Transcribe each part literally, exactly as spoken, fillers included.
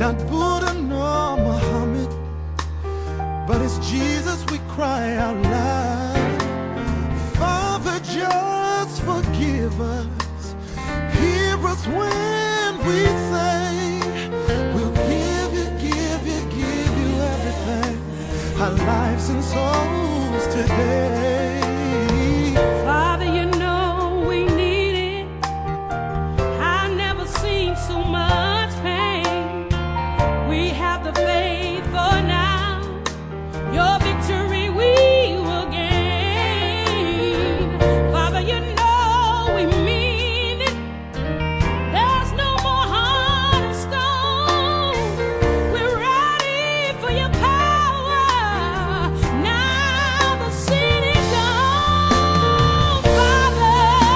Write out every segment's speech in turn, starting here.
not Buddha nor Muhammad, but it's Jesus we cry out loud. Father, just forgive us. Hear us when we say, we'll give you, give you, give you everything, our lives and souls today. Father, you know we need it. I've never seen so much pain. We have the faith for now. Your victory we will gain. Father, you know we mean it. There's no more heart of stone. We're ready for your power. Now the sin is gone. Father,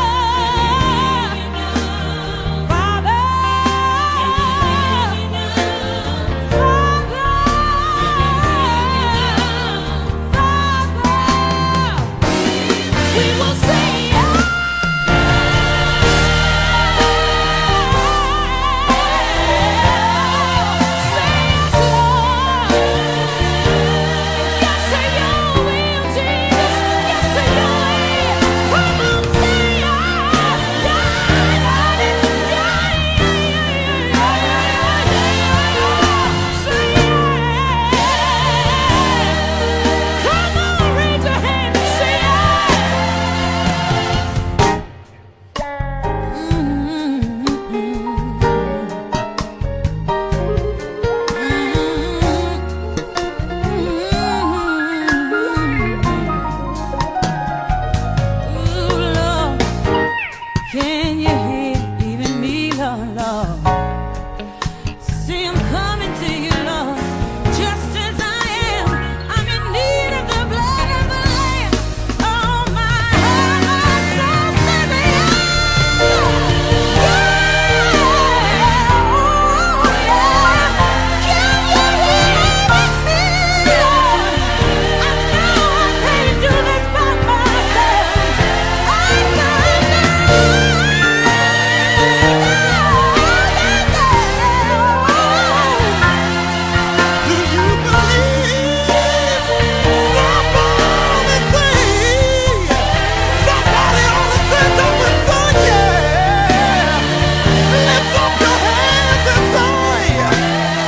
Father, we will say yes. Say yes, Lord. Yes to your will, Jesus. Yes to your way. Come on, say yes. Yeah, yeah, yeah, yeah, yeah. Say yes. Come on, raise your hand and say yes. Ooh, Lord, can you hear even me, Lord, Lord? See, I'm coming to you, Lord, just as I am. I'm in need of the blood of the Lamb. Oh, my heart, my soul says yes. Yeah. Oh, yeah. Can you hear me, Lord? I know I can't do this by myself. I know, Do you believe? Somebody say, somebody ought to stand up and say, yeah. Lift up your hands and say, yeah,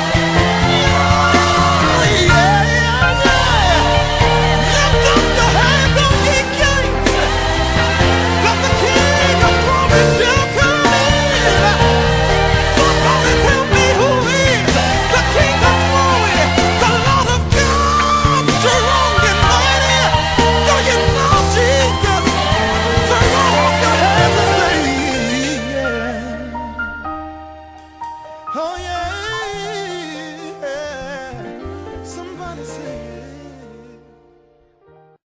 yeah, yeah. Lift up your hands, O ye gates, that the King of glory shall come in. Somebody tell me who is the King of glory, the Lord of God, strong and mighty. Do you know Jesus? Throw up your hands and say, yeah. Oh, yeah. Somebody say, yeah.